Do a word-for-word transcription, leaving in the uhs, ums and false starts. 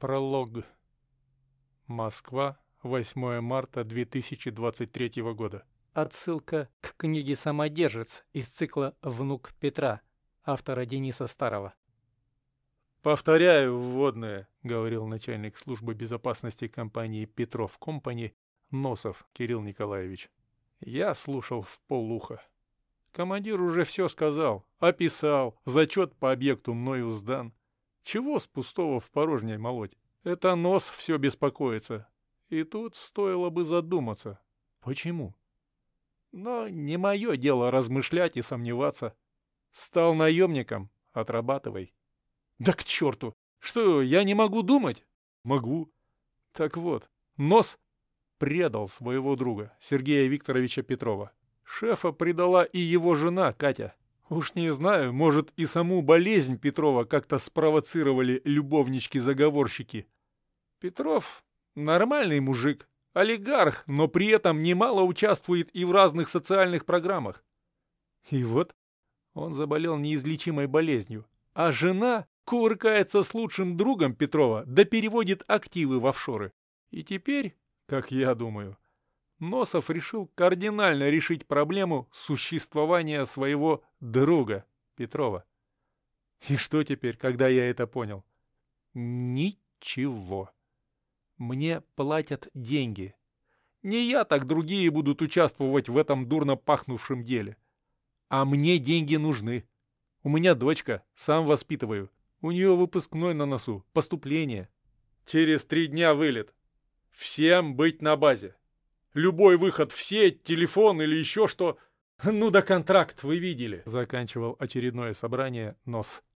Пролог. Москва, восьмое марта две тысячи двадцать третьего года. Отсылка к книге «Самодержец» из цикла «Внук Петра» автора Дениса Старова. «Повторяю вводное», — говорил начальник службы безопасности компании «Петров Компани» Носов Кирилл Николаевич. Я слушал вполуха. Командир уже все сказал, описал, зачет по объекту мною сдан. Чего с пустого в порожнее молоть? Это Нос все беспокоится. И тут стоило бы задуматься. Почему? Но не мое дело размышлять и сомневаться. Стал наемником, отрабатывай. Да к черту! Что, я не могу думать? Могу. Так вот, Нос предал своего друга, Сергея Викторовича Петрова. Шефа предала и его жена, Катя. Уж не знаю, может, и саму болезнь Петрова как-то спровоцировали любовнички-заговорщики. Петров нормальный мужик, олигарх, но при этом немало участвует и в разных социальных программах. И вот он заболел неизлечимой болезнью, а жена кувыркается с лучшим другом Петрова да переводит активы в офшоры. И теперь, как я думаю, Носов решил кардинально решить проблему существования своего друга Петрова. И что теперь, когда я это понял? Ничего. Мне платят деньги. Не я, так другие будут участвовать в этом дурно пахнувшем деле. А мне деньги нужны. У меня дочка, сам воспитываю. У нее выпускной на носу, поступление. Через три дня вылет. Всем быть на базе. Любой выход в сеть, телефон или еще что. Ну да контракт вы видели. Заканчивал очередное собрание Нос.